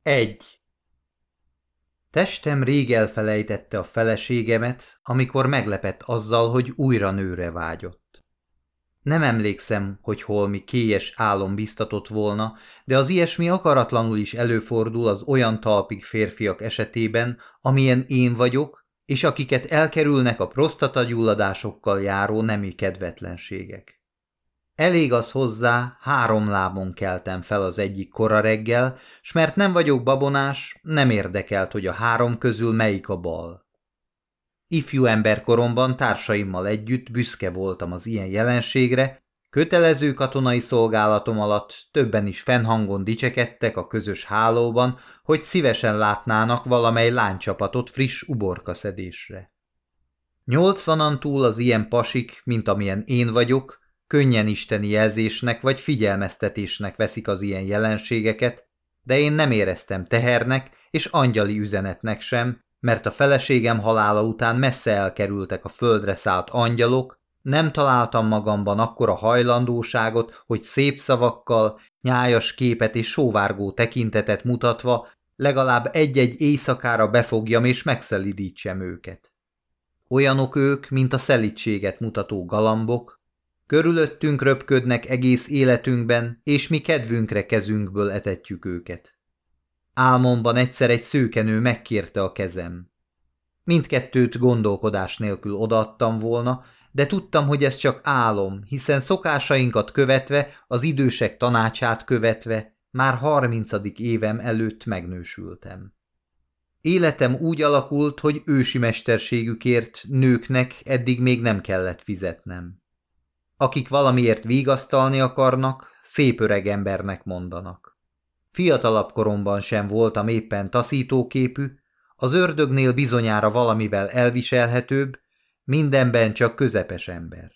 1. Testem rég elfelejtette a feleségemet, amikor meglepett azzal, hogy újra nőre vágyott. Nem emlékszem, hogy holmi kélyes álom biztatott volna, de az ilyesmi akaratlanul is előfordul az olyan talpig férfiak esetében, amilyen én vagyok, és akiket elkerülnek a prostatagyulladásokkal járó nemi kedvetlenségek. Elég az hozzá, 3 lábon keltem fel az egyik kora reggel, s mert nem vagyok babonás, nem érdekelt, hogy a 3 közül melyik a bal. Ifjú emberkoromban társaimmal együtt büszke voltam az ilyen jelenségre, kötelező katonai szolgálatom alatt többen is fennhangon dicsekedtek a közös hálóban, hogy szívesen látnának valamely lánycsapatot friss uborkaszedésre. 80-an túl az ilyen pasik, mint amilyen én vagyok, könnyen isteni jelzésnek vagy figyelmeztetésnek veszik az ilyen jelenségeket, de én nem éreztem tehernek és angyali üzenetnek sem, mert a feleségem halála után messze elkerültek a földre szállt angyalok, nem találtam magamban akkora hajlandóságot, hogy szép szavakkal, nyájas képet és sóvárgó tekintetet mutatva legalább egy-egy éjszakára befogjam és megszelidítsem őket. Olyanok ők, mint a szelídséget mutató galambok, körülöttünk röpködnek egész életünkben, és mi kedvünkre kezünkből etetjük őket. Álmomban egyszer egy szőkenő megkérte a kezem. Mindkettőt gondolkodás nélkül odaadtam volna, de tudtam, hogy ez csak álom, hiszen szokásainkat követve, az idősek tanácsát követve, már 30. évem előtt megnősültem. Életem úgy alakult, hogy ősi mesterségükért nőknek eddig még nem kellett fizetnem. Akik valamiért vigasztalni akarnak, szép öreg embernek mondanak. Fiatalabb koromban sem voltam éppen taszítóképű, az ördögnél bizonyára valamivel elviselhetőbb, mindenben csak közepes ember.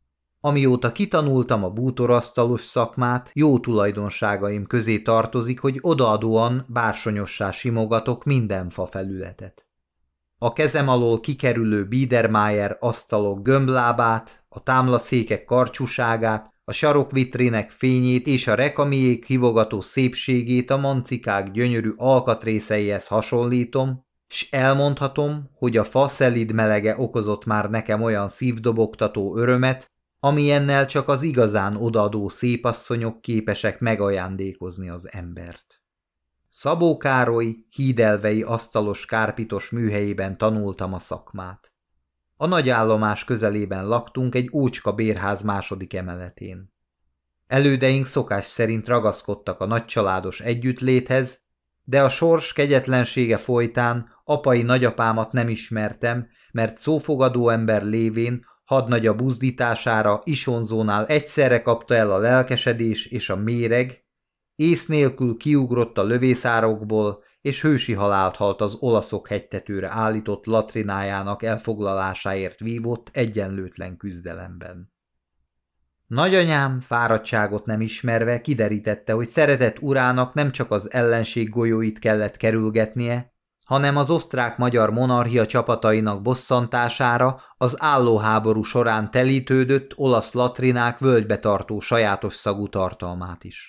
Amióta kitanultam a bútorasztalos szakmát, jó tulajdonságaim közé tartozik, hogy odaadóan bársonyossá simogatok minden fa felületet. A kezem alól kikerülő Biedermeier asztalok gömblábát, a támlaszékek karcsúságát, a sarokvitrinek fényét és a rekamiék hívogató szépségét a mancikák gyönyörű alkatrészeihez hasonlítom, s elmondhatom, hogy a fa szelíd melege okozott már nekem olyan szívdobogtató örömet, amilyennel csak az igazán odaadó szépasszonyok képesek megajándékozni az embert. Szabó Károly hídelvei asztalos kárpitos műhelyében tanultam a szakmát. A nagyállomás közelében laktunk egy ócska bérház 2. emeletén. Elődeink szokás szerint ragaszkodtak a nagycsaládos együttléthez, de a sors kegyetlensége folytán apai nagyapámat nem ismertem, mert szófogadó ember lévén hadnagya buzdítására Isonzónál egyszerre kapta el a lelkesedés és a méreg, ész nélkül kiugrott a lövészárokból, és hősi halált halt az olaszok hegytetőre állított latrinájának elfoglalásáért vívott egyenlőtlen küzdelemben. Nagyanyám fáradtságot nem ismerve kiderítette, hogy szeretett urának nem csak az ellenség golyóit kellett kerülgetnie, hanem az osztrák-magyar monarchia csapatainak bosszantására az állóháború során telítődött olasz latrinák völgybe tartó sajátos szagú tartalmát is.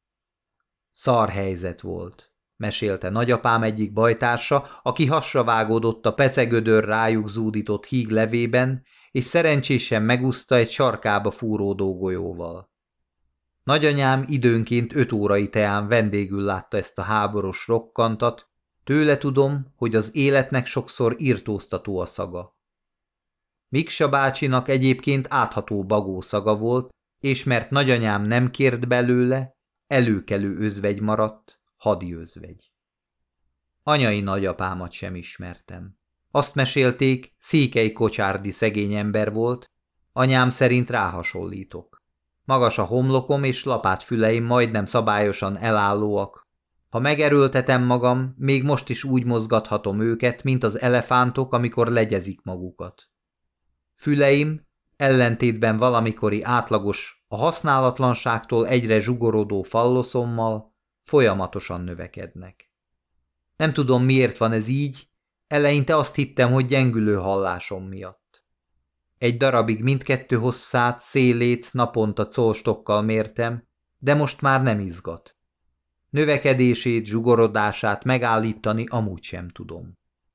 Szar helyzet volt, mesélte nagyapám egyik bajtársa, aki hasra vágódott a pecegödör rájuk zúdított híg levében, és szerencsésen megúszta egy sarkába fúródó golyóval. Nagyanyám időnként 5 órai teán vendégül látta ezt a háborús rokkantat, tőle tudom, hogy az életnek sokszor irtóztató a szaga. Miksa bácsinak egyébként átható bagó szaga volt, és mert nagyanyám nem kért belőle, előkelő özvegy maradt, hadi özvegy. Anyai nagyapámat sem ismertem. Azt mesélték, székely kocsárdi szegény ember volt, anyám szerint ráhasonlítok. Magas a homlokom és lapátfüleim majdnem szabályosan elállóak. Ha megerőltetem magam, még most is úgy mozgathatom őket, mint az elefántok, amikor legyezik magukat. Füleim, ellentétben valamikori átlagos, a használatlanságtól egyre zsugorodó falloszommal folyamatosan növekednek. Nem tudom, miért van ez így, eleinte azt hittem, hogy gyengülő hallásom miatt. Egy darabig mindkettő hosszát, szélét naponta colstokkal mértem, de most már nem izgat. Növekedését, zsugorodását megállítani amúgy sem tudom.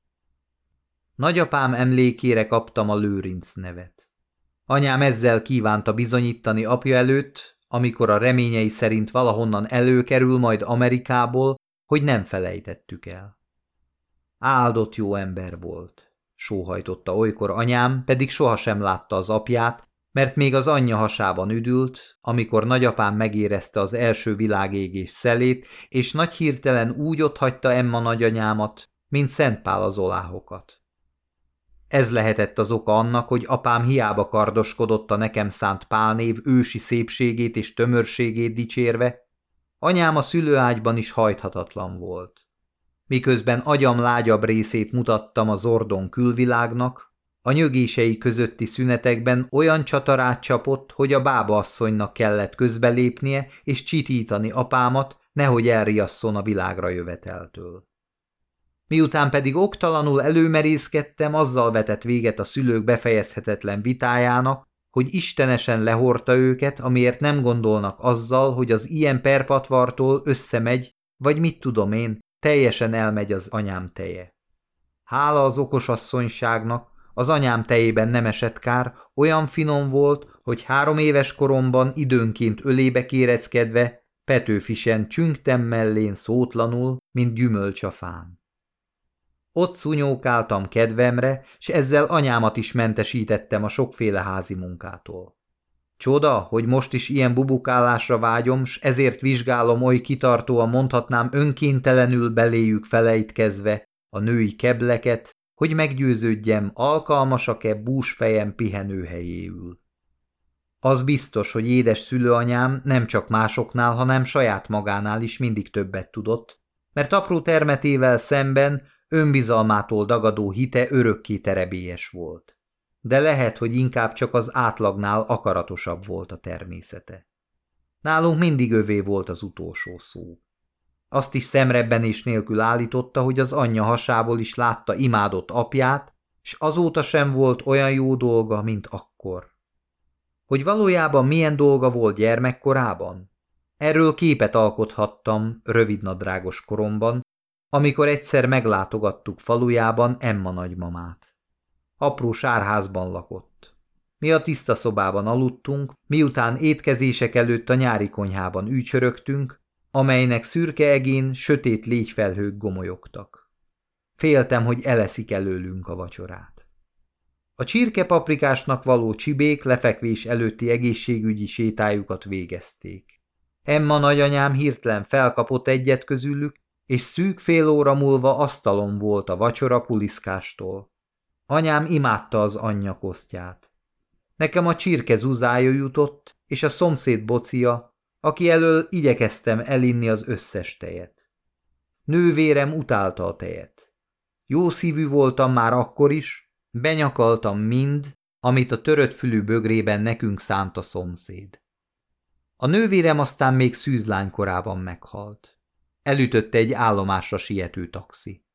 Nagyapám emlékére kaptam a Lőrinc nevet. Anyám ezzel kívánta bizonyítani apja előtt, amikor a reményei szerint valahonnan előkerül majd Amerikából, hogy nem felejtettük el. Áldott jó ember volt, sóhajtotta olykor anyám, pedig sohasem látta az apját, mert még az anyja hasában üdült, amikor nagyapám megérezte az első világégés szelét, és nagy hirtelen úgy otthagyta Emma nagyanyámat, mint Szent Pál az oláhokat. Ez lehetett az oka annak, hogy apám hiába kardoskodott a nekem szánt pálnév ősi szépségét és tömörségét dicsérve, anyám a szülőágyban is hajthatatlan volt. Miközben agyam lágyabb részét mutattam a zordon külvilágnak, a nyögései közötti szünetekben olyan csatarát csapott, hogy a bábaasszonynak kellett közbelépnie és csitítani apámat, nehogy elriasszon a világra jöveteltől. Miután pedig oktalanul előmerészkedtem, azzal vetett véget a szülők befejezhetetlen vitájának, hogy istenesen lehordta őket, amiért nem gondolnak azzal, hogy az ilyen perpatvartól összemegy, vagy mit tudom én, teljesen elmegy az anyám teje. Hála az okosasszonyságnak, az anyám tejében nem esett kár, olyan finom volt, hogy 3 éves koromban időnként ölébe kéreckedve, Petőfisen csüngtem mellén szótlanul, mint gyümölcs a fán. Ott szunyókáltam kedvemre, s ezzel anyámat is mentesítettem a sokféle házi munkától. Csoda, hogy most is ilyen bubukálásra vágyom, s ezért vizsgálom oly kitartóan, mondhatnám önkéntelenül beléjük felejtkezve a női kebleket, hogy meggyőződjem, alkalmasak-e búsfejem pihenőhelyéül. Az biztos, hogy édes szülőanyám nem csak másoknál, hanem saját magánál is mindig többet tudott, mert apró termetével szemben önbizalmától dagadó hite örökké terebélyes volt. De lehet, hogy inkább csak az átlagnál akaratosabb volt a természete. Nálunk mindig övé volt az utolsó szó. Azt is szemrebbenés nélkül állította, hogy az anyja hasából is látta imádott apját, s azóta sem volt olyan jó dolga, mint akkor. Hogy valójában milyen dolga volt gyermekkorában? Erről képet alkothattam rövidnadrágos koromban, amikor egyszer meglátogattuk falujában Emma nagymamát. Apró sárházban lakott. Mi a tiszta szobában aludtunk, miután étkezések előtt a nyári konyhában ücsörögtünk, amelynek szürke egén sötét légyfelhők gomolyogtak. Féltem, hogy eleszik előlünk a vacsorát. A csirkepaprikásnak való csibék lefekvés előtti egészségügyi sétájukat végezték. Emma nagyanyám hirtelen felkapott egyet közülük, és szűk fél óra múlva asztalon volt a vacsora puliszkástól. Anyám imádta az anyja kosztját. Nekem a csirke zuzája jutott, és a szomszéd bocia, aki elől igyekeztem elinni az összes tejet. Nővérem utálta a tejet. Jó szívű voltam már akkor is, benyakaltam mind, amit a törött fülű bögrében nekünk szánt a szomszéd. A nővérem aztán még szűzlánykorában meghalt. Elütötte egy állomásra siető taxi.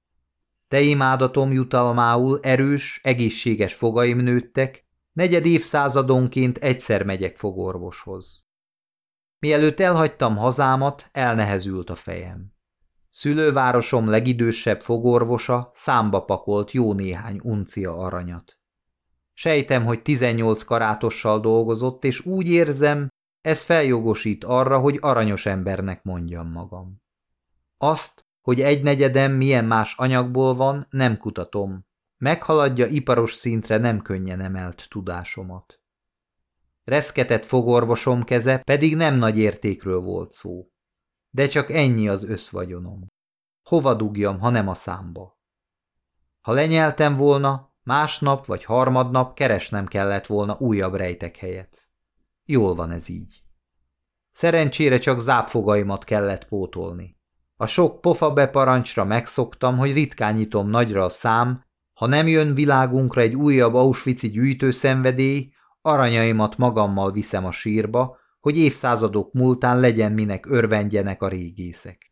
Teimádatom jutalmául erős, egészséges fogaim nőttek, 4 évszázadonként egyszer megyek fogorvoshoz. Mielőtt elhagytam hazámat, elnehezült a fejem. Szülővárosom legidősebb fogorvosa számba pakolt jó néhány uncia aranyat. Sejtem, hogy 18 karátossal dolgozott, és úgy érzem, ez feljogosít arra, hogy aranyos embernek mondjam magam. Azt, hogy 1/4 milyen más anyagból van, nem kutatom. Meghaladja iparos szintre nem könnyen emelt tudásomat. Reszketett fogorvosom keze pedig nem nagy értékről volt szó. De csak ennyi az összvagyonom. Hova dugjam, ha nem a számba? Ha lenyeltem volna, másnap vagy harmadnap keresnem kellett volna újabb rejtek helyet. Jól van ez így. Szerencsére csak zápfogaimat kellett pótolni. A sok pofa beparancsra megszoktam, hogy ritkán nyitom nagyra a szám, ha nem jön világunkra egy újabb auschwitzi gyűjtőszenvedély, aranyaimat magammal viszem a sírba, hogy évszázadok múltán legyen minek örvendjenek a régészek.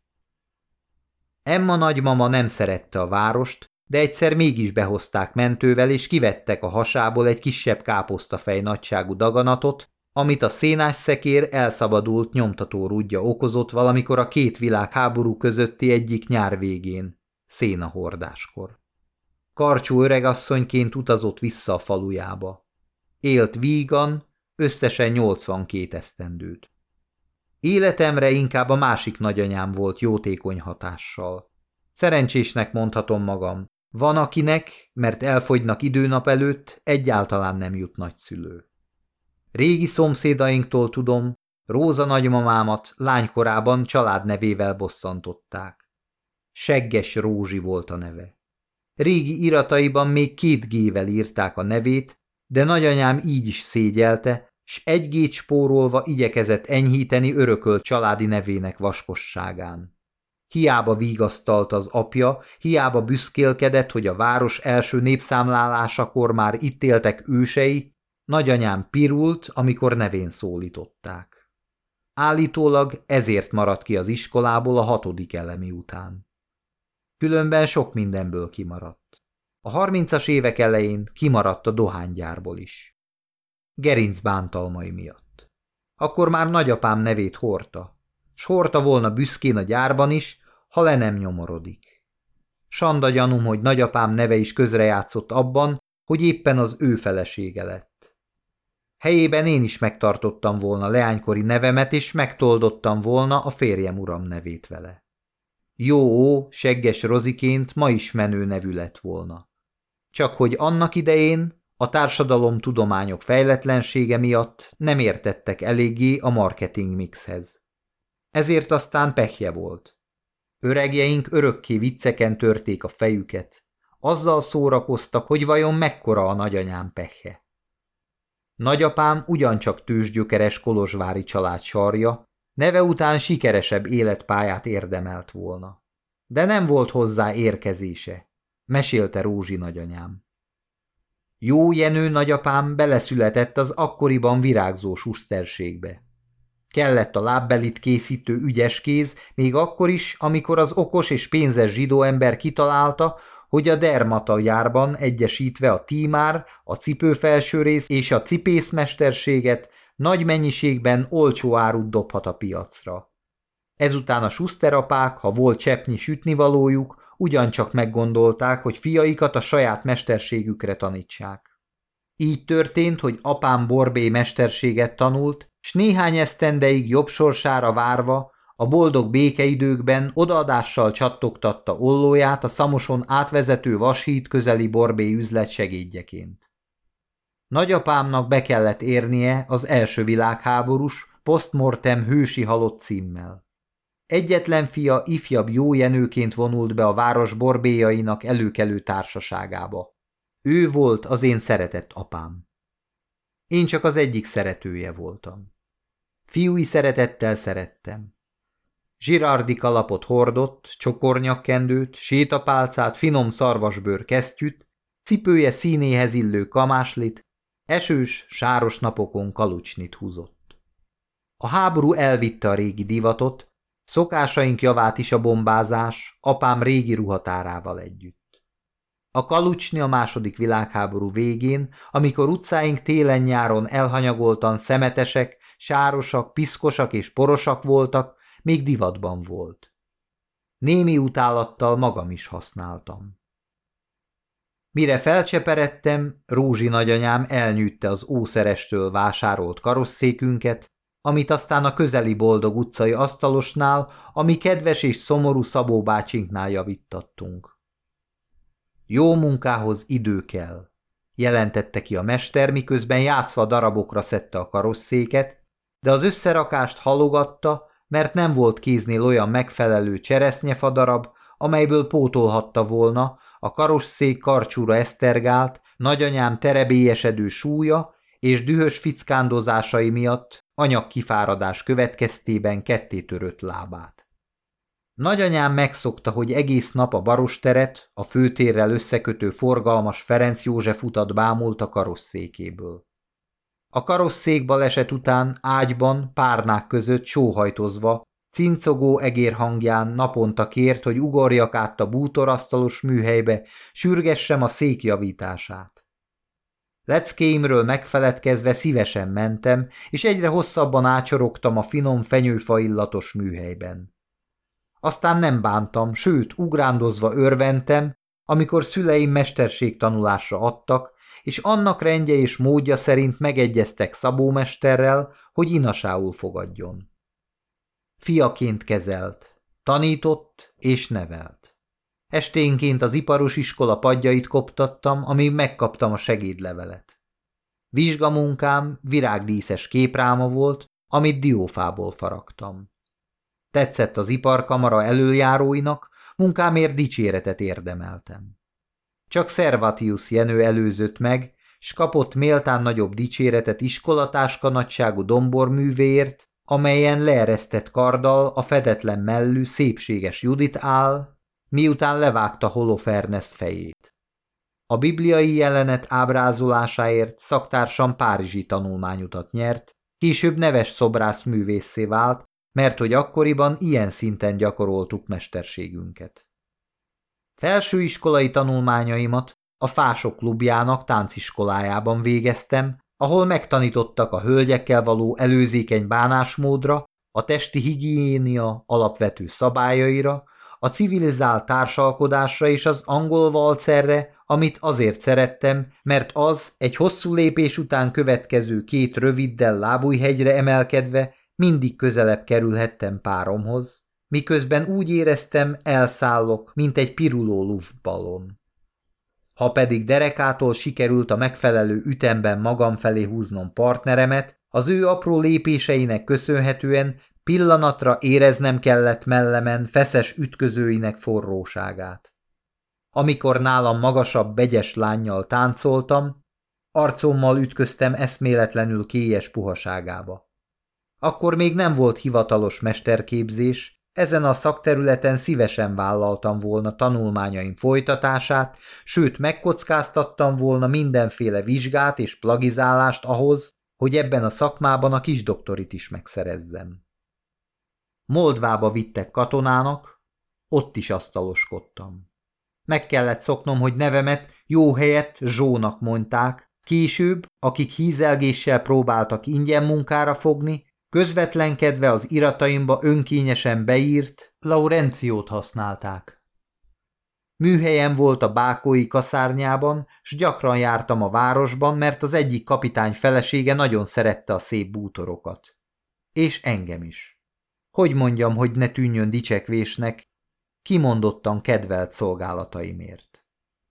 Emma nagymama nem szerette a várost, de egyszer mégis behozták mentővel, és kivettek a hasából egy kisebb káposztafej nagyságú daganatot, amit a szénás szekér elszabadult nyomtató rúdja okozott valamikor a két világháború közötti egyik nyár végén, szénahordáskor. Karcsú öregasszonyként utazott vissza a falujába. Élt vígan, összesen 82 esztendőt. Életemre inkább a másik nagyanyám volt jótékony hatással. Szerencsésnek mondhatom magam, van akinek, mert elfogynak időnap előtt, egyáltalán nem jut nagyszülő. Régi szomszédainktól tudom, Róza nagymamámat lánykorában családnevével bosszantották. Segges Rózsi volt a neve. Régi irataiban még 2 G-vel írták a nevét, de nagyanyám így is szégyelte, s 1 G-t spórolva igyekezett enyhíteni örökölt családi nevének vaskosságán. Hiába vigasztalt az apja, hiába büszkélkedett, hogy a város első népszámlálásakor már itt éltek ősei, nagyanyám pirult, amikor nevén szólították. Állítólag ezért maradt ki az iskolából a 6. elemi után. Különben sok mindenből kimaradt. A 30-as évek elején kimaradt a dohánygyárból is. Gerinc bántalmai miatt. Akkor már nagyapám nevét hordta, s hordta volna büszkén a gyárban is, ha le nem nyomorodik. Sanda gyanúm, hogy nagyapám neve is közrejátszott abban, hogy éppen az ő felesége lett. Helyében én is megtartottam volna leánykori nevemet, és megtoldottam volna a férjem uram nevét vele. Jó, Segges Roziként ma is menő nevű lett volna. Csak hogy annak idején a társadalomtudományok fejletlensége miatt nem értettek eléggé a marketing mixhez. Ezért aztán pehje volt. Öregjeink örökké vicceken törték a fejüket. Azzal szórakoztak, hogy vajon mekkora a nagyanyám pehje. Nagyapám ugyancsak tőzsgyökeres kolozsvári család sarja, neve után sikeresebb életpályát érdemelt volna. De nem volt hozzá érkezése, mesélte Rózsi nagyanyám. Jó Jenő nagyapám beleszületett az akkoriban virágzó suszterségbe. Kellett a lábbelit készítő ügyes kéz, még akkor is, amikor az okos és pénzes zsidó ember kitalálta, hogy a dermata gyárban egyesítve a tímár, a cipőfelsőrész és a cipészmesterséget nagy mennyiségben olcsó árut dobhat a piacra. Ezután a suszterapák, ha volt cseppnyi sütnivalójuk, ugyancsak meggondolták, hogy fiaikat a saját mesterségükre tanítsák. Így történt, hogy apám borbély mesterséget tanult, s néhány esztendeig jobb sorsára várva a boldog békeidőkben odaadással csattogtatta ollóját a Szamoson átvezető vashíd közeli borbély üzlet segédjeként. Nagyapámnak be kellett érnie az első világháborús, postmortem hősi halott címmel. Egyetlen fia ifjabb Jó Jenőként vonult be a város borbélyainak előkelő társaságába. Ő volt az én szeretett apám. Én csak az egyik szeretője voltam. Fiúi szeretettel szerettem. Zsirárdi kalapot hordott, csokornyakkendőt, sétapálcát, finom szarvasbőr kesztyűt, cipője színéhez illő kamáslit, esős, sáros napokon kalucsnit húzott. A háború elvitte a régi divatot, szokásaink javát is a bombázás, apám régi ruhatárával együtt. A kalucsni a második világháború végén, amikor utcáink télen-nyáron elhanyagoltan szemetesek, sárosak, piszkosak és porosak voltak, még divatban volt. Némi utálattal magam is használtam. Mire felcseperedtem, Rózsi nagyanyám elnyűtte az Ószerestől vásárolt karosszékünket, amit aztán a közeli Boldog utcai asztalosnál, a mi kedves és szomorú Szabó bácsinknál javítottunk. Jó munkához idő kell, jelentette ki a mester, miközben játszva darabokra szedte a karosszéket, de az összerakást halogatta, mert nem volt kéznél olyan megfelelő cseresznyefadarab, amelyből pótolhatta volna, a karosszék karcsúra esztergált, nagyanyám terebélyesedő súlya és dühös fickándozásai miatt anyagkifáradás következtében kettétörött lábát. Nagyanyám megszokta, hogy egész nap a Barosteret, a főtérrel összekötő forgalmas Ferenc József utat bámult a karosszékéből. A karosszék baleset után ágyban, párnák között sóhajtozva, cincogó egér hangján naponta kért, hogy ugorjak át a bútorasztalos műhelybe, sürgessem a szék javítását. Leckéimről megfeledkezve szívesen mentem, és egyre hosszabban ácsorogtam a finom fenyőfa illatos műhelyben. Aztán nem bántam, sőt, ugrándozva örventem, amikor szüleim mesterségtanulásra adtak, és annak rendje és módja szerint megegyeztek szabómesterrel, hogy inasául fogadjon. Fiaként kezelt, tanított és nevelt. Esténként az iparos iskola padjait koptattam, amíg megkaptam a segédlevelet. Vizsgamunkám virágdíszes képráma volt, amit diófából faragtam. Tetszett az iparkamara elöljáróinak, munkámért dicséretet érdemeltem. Csak Servatius Jenő előzött meg, s kapott méltán nagyobb dicséretet iskolatáska nagyságú domborművéért, amelyen leeresztett karddal a fedetlen mellű szépséges Judit áll, miután levágta Holofernes fejét. A bibliai jelenet ábrázolásáért szaktársam párizsi tanulmányutat nyert, később neves szobrászművésszé vált, mert hogy akkoriban ilyen szinten gyakoroltuk mesterségünket. Felsőiskolai tanulmányaimat a Fások klubjának tánciskolájában végeztem, ahol megtanítottak a hölgyekkel való előzékeny bánásmódra, a testi higiénia alapvető szabályaira, a civilizált társalkodásra és az angol valcerre, amit azért szerettem, mert az egy hosszú lépés után következő 2 röviddel Lábújhegyre emelkedve mindig közelebb kerülhettem páromhoz, miközben úgy éreztem, elszállok, mint egy piruló luftballon. Ha pedig derekától sikerült a megfelelő ütemben magam felé húznom partneremet, az ő apró lépéseinek köszönhetően pillanatra éreznem kellett mellemen feszes ütközőinek forróságát. Amikor nálam magasabb begyes lánnyal táncoltam, arcommal ütköztem eszméletlenül kélyes puhaságába. Akkor még nem volt hivatalos mesterképzés, ezen a szakterületen szívesen vállaltam volna tanulmányaim folytatását, sőt megkockáztattam volna mindenféle vizsgát és plagizálást ahhoz, hogy ebben a szakmában a kisdoktorit is megszerezzem. Moldvába vittek katonának, ott is asztaloskodtam. Meg kellett szoknom, hogy nevemet jó helyett Zsónak mondták, később, akik hízelgéssel próbáltak ingyen munkára fogni, közvetlenkedve az irataimba önkényesen beírt Laurenciót használták. Műhelyem volt a bákói kaszárnyában, s gyakran jártam a városban, mert az egyik kapitány felesége nagyon szerette a szép bútorokat. És engem is. Hogy mondjam, hogy ne tűnjön dicsekvésnek, kimondottan kedvelt szolgálataimért.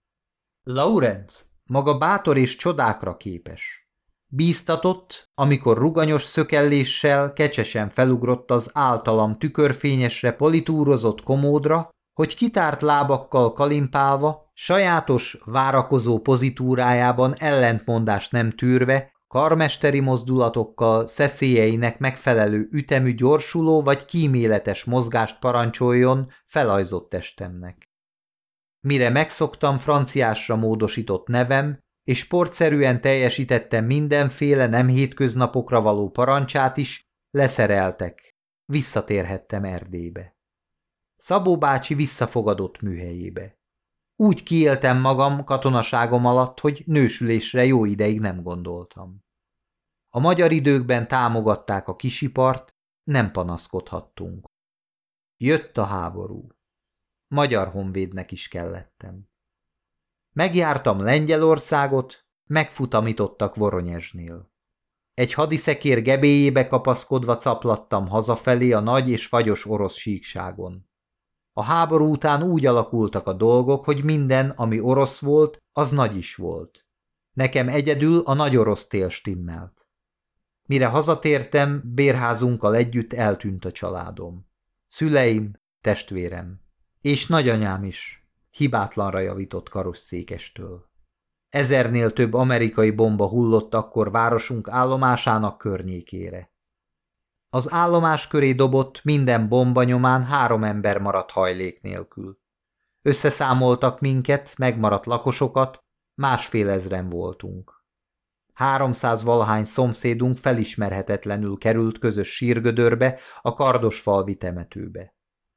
Laurenc maga bátor és csodákra képes. Bíztatott, amikor ruganyos szökelléssel kecsesen felugrott az általam tükörfényesre politúrozott komódra, hogy kitárt lábakkal kalimpálva, sajátos, várakozó pozitúrájában ellentmondást nem tűrve, karmesteri mozdulatokkal szeszélyeinek megfelelő ütemű gyorsuló vagy kíméletes mozgást parancsoljon felajzott testemnek. Mire megszoktam franciásra módosított nevem, és sportszerűen teljesítettem mindenféle nem hétköznapokra való parancsát is, leszereltek. Visszatérhettem Erdélybe. Szabó bácsi visszafogadott műhelyébe. Úgy kiéltem magam katonaságom alatt, hogy nősülésre jó ideig nem gondoltam. A magyar időkben támogatták a kisipart, nem panaszkodhattunk. Jött a háború. Magyar honvédnek is kellettem. Megjártam Lengyelországot, megfutamítottak Voronyezsnél. Egy hadiszekér gebélyébe kapaszkodva caplattam hazafelé a nagy és fagyos orosz síkságon. A háború után úgy alakultak a dolgok, hogy minden, ami orosz volt, az nagy is volt. Nekem egyedül a nagy orosz tél stimmelt. Mire hazatértem, bérházunkkal együtt eltűnt a családom. Szüleim, testvérem. És nagyanyám is, hibátlanra javított karosszékestől. 1000-nél több amerikai bomba hullott akkor városunk állomásának környékére. Az állomás köré dobott minden bomba nyomán 3 ember maradt hajlék nélkül. Összeszámoltak minket, megmaradt lakosokat, 1,5 ezren voltunk. 300 valahány szomszédunk felismerhetetlenül került közös sírgödörbe, a Kardosfalvi temetőbe.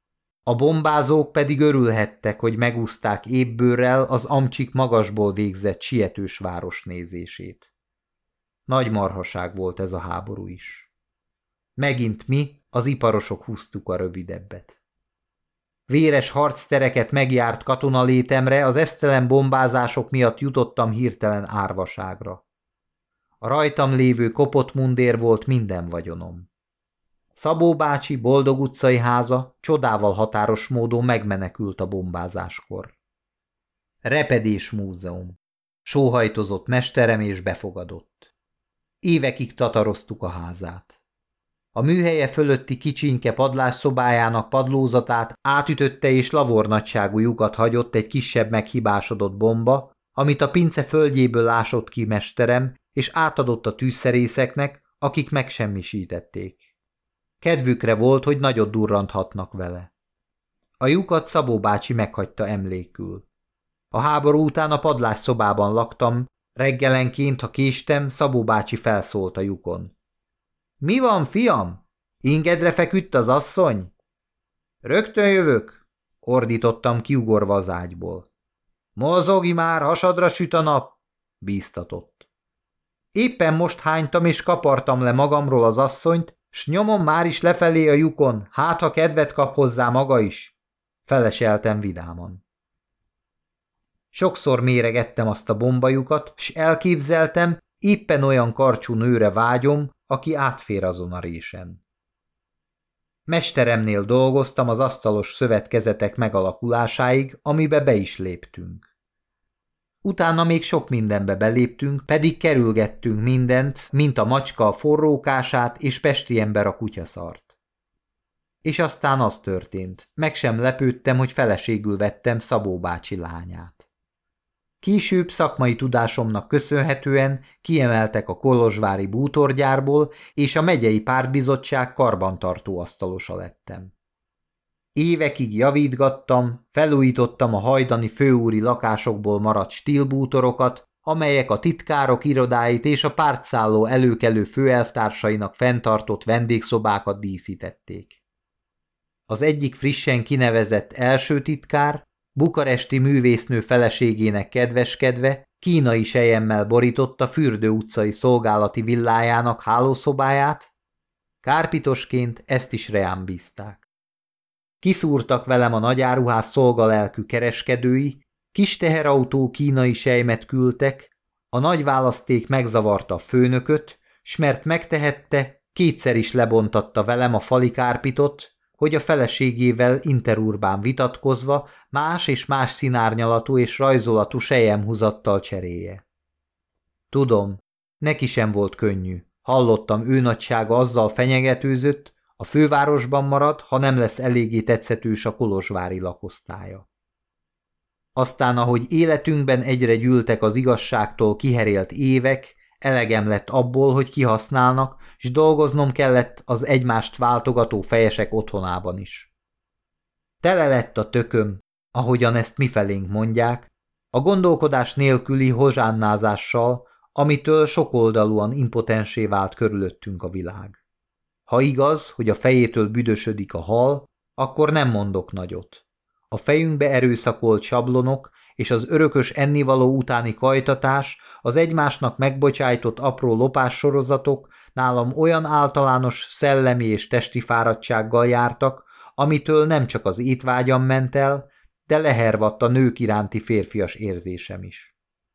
A bombázók pedig örülhettek, hogy megúszták ébbőrrel az amcsik magasból végzett sietős városnézését. Nagy marhaság volt ez a háború is. Megint mi, az iparosok húztuk a rövidebbet. Véres harctereket megjárt katonalétemre az esztelen bombázások miatt jutottam hirtelen árvaságra. A rajtam lévő kopott mundér volt minden vagyonom. Szabó bácsi Boldog utcai háza csodával határos módon megmenekült a bombázáskor. Repedés múzeum. Sóhajtozott mesterem és befogadott. Évekig tataroztuk a házát. A műhelye fölötti kicsinke padlásszobájának padlózatát átütötte és lavornagyságú lyukat hagyott egy kisebb meghibásodott bomba, amit a pince földjéből ásott ki mesterem, és átadott a tűzszerészeknek, akik megsemmisítették. Kedvükre volt, hogy nagyot durranthatnak vele. A lyukat Szabó bácsi meghagyta emlékül. A háború után a padlásszobában laktam, reggelenként, ha késtem, Szabó bácsi felszólt a lyukon. Mi van, fiam? Ingedre feküdt az asszony? Rögtön jövök, ordítottam kiugorva az ágyból. Mozogj már, hasadra süt a nap, bíztatott. Éppen most hánytam és kapartam le magamról az asszonyt, s nyomom már is lefelé a lyukon, hát ha kedvet kap hozzá maga is, feleseltem vidáman. Sokszor méregettem azt a bombajukat, s elképzeltem, éppen olyan karcsú nőre vágyom, aki átfér azon a résen. Mesteremnél dolgoztam az asztalos szövetkezetek megalakulásáig, amibe be is léptünk. Utána még sok mindenbe beléptünk, pedig kerülgettünk mindent, mint a macska a forrókását és pesti ember a kutyaszart. És aztán az történt, meg sem lepődtem, hogy feleségül vettem Szabó bácsi lányát. Később szakmai tudásomnak köszönhetően kiemeltek a kolozsvári bútorgyárból, és a megyei pártbizottság karbantartó asztalosa lettem. Évekig javítgattam, felújítottam a hajdani főúri lakásokból maradt stílbútorokat, amelyek a titkárok irodáit és a pártszálló előkelő főelvtársainak fenntartott vendégszobákat díszítették. Az egyik frissen kinevezett első titkár, bukaresti művésznő feleségének kedveskedve, kínai selyemmel borította Fürdő utcai szolgálati villájának hálószobáját, kárpitosként ezt is reám bízták. Kiszúrtak velem a nagyáruház szolgalelkű kereskedői, kis teherautó kínai selymet küldtek, a nagy választék megzavarta a főnököt, s mert megtehette, kétszer is lebontatta velem a fali kárpitot, hogy a feleségével interurbán vitatkozva más és más színárnyalatú és rajzolatú selyemhúzattal cserélje. Tudom, neki sem volt könnyű. Hallottam, ő nagysága azzal fenyegetőzött, a fővárosban marad, ha nem lesz eléggé tetszetős a kolozsvári lakosztálya. Aztán, ahogy életünkben egyre gyűltek az igazságtól kiherélt évek, elegem lett abból, hogy kihasználnak, s dolgoznom kellett az egymást váltogató fejesek otthonában is. Tele lett a tököm, ahogyan ezt mifelénk mondják, a gondolkodás nélküli hozsánnázással, amitől sokoldalúan impotensé vált körülöttünk a világ. Ha igaz, hogy a fejétől büdösödik a hal, akkor nem mondok nagyot. A fejünkbe erőszakolt sablonok és az örökös ennivaló utáni kajtatás, az egymásnak megbocsájtott apró lopássorozatok nálam olyan általános szellemi és testi fáradtsággal jártak, amitől nem csak az étvágyam ment el, de lehervadt a nők iránti férfias érzésem is.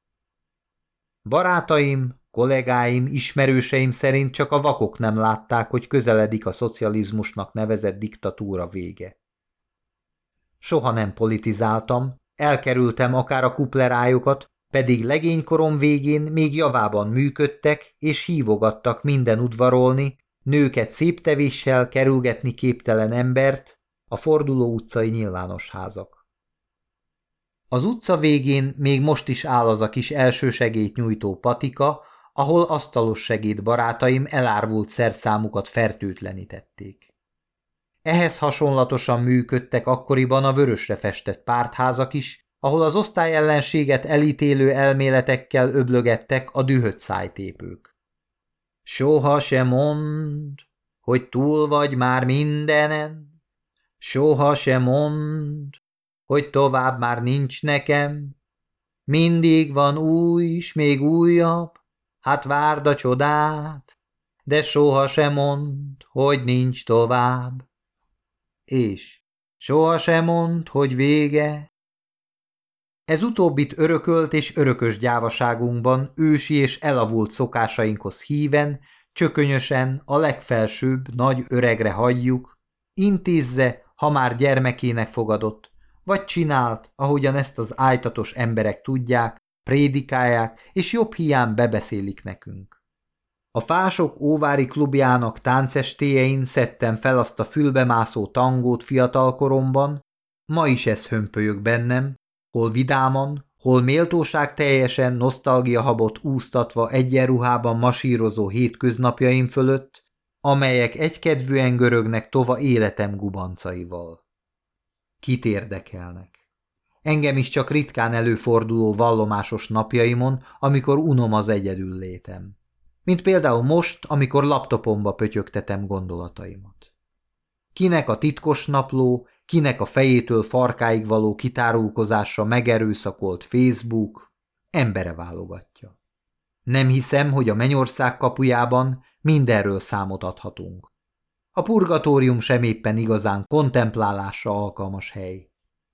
Barátaim, kollégáim, ismerőseim szerint csak a vakok nem látták, hogy közeledik a szocializmusnak nevezett diktatúra vége. Soha nem politizáltam, elkerültem akár a kuplerályokat, pedig legénykorom végén még javában működtek és hívogattak minden udvarolni, nőket szép tevéssel kerülgetni képtelen embert, a Forduló utcai nyilvános házak. Az utca végén még most is áll az a kis elsősegélyt nyújtó patika, ahol asztalos segéd barátaim elárvult szerszámukat fertőtlenítették. Ehhez hasonlatosan működtek akkoriban a vörösre festett pártházak is, ahol az osztályellenséget elítélő elméletekkel öblögettek a dühött szájtépők. Soha se mondd, hogy túl vagy már mindenen, Soha se mondd, hogy tovább már nincs nekem. Mindig van új, s még újabb, hát várd a csodát, de soha se mondd, hogy nincs tovább. És soha se mondd, hogy vége. Ez utóbbit örökölt és örökös gyávaságunkban, ősi és elavult szokásainkhoz híven, csökönyösen, a legfelsőbb, nagy öregre hagyjuk, intézze, ha már gyermekének fogadott, vagy csinált, ahogyan ezt az ájtatos emberek tudják, prédikálják, és jobb hiány bebeszélik nekünk. A Fások Óvári klubjának táncestéjein szedtem fel azt a fülbemászó tangót fiatalkoromban, ma is ez hömpölyög bennem, hol vidáman, hol méltóság teljesen nosztalgiahabot úsztatva egyenruhában masírozó hétköznapjaim fölött, amelyek egykedvűen görögnek tova életem gubancaival. Kit érdekelnek? Engem is csak ritkán előforduló vallomásos napjaimon, amikor unom az egyedüllétem. Mint például most, amikor laptopomba pötyögtetem gondolataimat. Kinek a titkos napló, kinek a fejétől farkáig való kitárulkozásra megerőszakolt Facebook, embere válogatja. Nem hiszem, hogy a mennyország kapujában mindenről számot adhatunk. A purgatórium sem éppen igazán kontemplálásra alkalmas hely.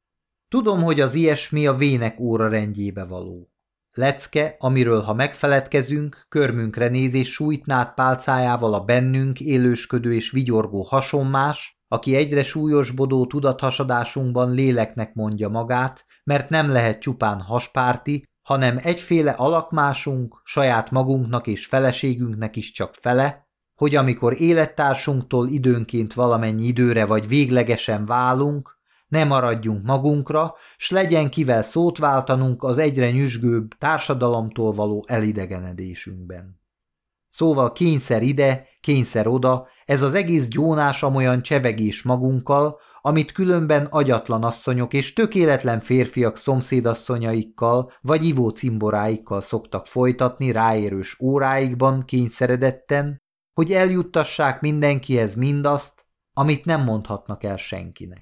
Tudom, hogy az ilyesmi a vének órarendjébe való. Lecke, amiről ha megfeledkezünk, körmünkre néz és sújtnád pálcájával a bennünk élősködő és vigyorgó hasonmás, aki egyre súlyosbodó tudathasadásunkban léleknek mondja magát, mert nem lehet csupán haspárti, hanem egyféle alakmásunk, saját magunknak és feleségünknek is csak fele, hogy amikor élettársunktól időnként valamennyi időre vagy véglegesen válunk, ne maradjunk magunkra, s legyen kivel szót váltanunk az egyre nyüzsgőbb társadalomtól való elidegenedésünkben. Szóval kényszer ide, kényszer oda, ez az egész gyónás amolyan csevegés magunkkal, amit különben agyatlan asszonyok és tökéletlen férfiak szomszédasszonyaikkal vagy ivó cimboráikkal szoktak folytatni ráérős óráikban kényszeredetten, hogy eljuttassák mindenkihez mindazt, amit nem mondhatnak el senkinek.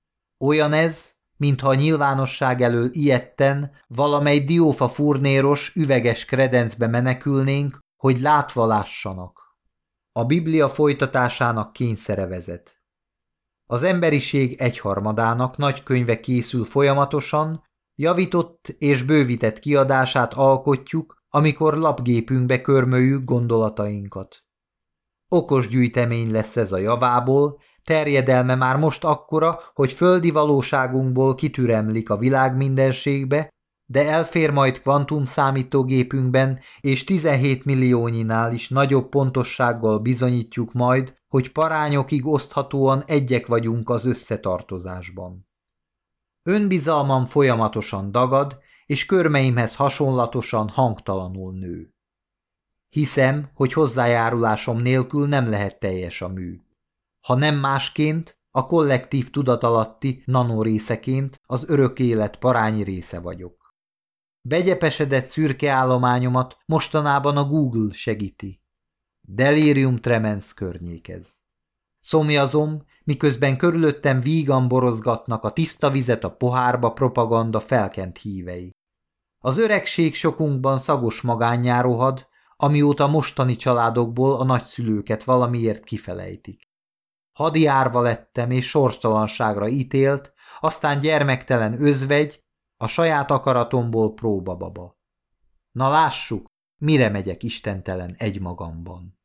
Olyan ez, mintha a nyilvánosság elől ijedten valamely diófa furnéros, üveges kredencbe menekülnénk, hogy látva lássanak. A Biblia folytatásának kényszere vezet. Az emberiség egyharmadának nagy könyve készül folyamatosan, javított és bővített kiadását alkotjuk, amikor lapgépünkbe körmöljük gondolatainkat. Okos gyűjtemény lesz ez a javából, terjedelme már most akkora, hogy földi valóságunkból kitüremlik a világ mindenségbe, de elfér majd kvantumszámítógépünkben, és 17 milliónyinál is nagyobb pontossággal bizonyítjuk majd, hogy parányokig oszthatóan egyek vagyunk az összetartozásban. Önbizalmam folyamatosan dagad, és körmeimhez hasonlatosan hangtalanul nő. Hiszem, hogy hozzájárulásom nélkül nem lehet teljes a mű. Ha nem másként, a kollektív tudatalatti nanorészeként az örök élet parányi része vagyok. Begyepesedett szürke állományomat mostanában a Google segíti. Delirium tremens környékez. Szomjazom, miközben körülöttem vígan borozgatnak a tiszta vizet a pohárba propaganda felkent hívei. Az öregség sokunkban szagos magánnyá rohad, amióta mostani családokból a nagyszülőket valamiért kifelejtik. Hadiárva lettem és sorstalanságra ítélt, aztán gyermektelen özvegy, a saját akaratomból próbababa. Na lássuk, mire megyek istentelen egymagamban.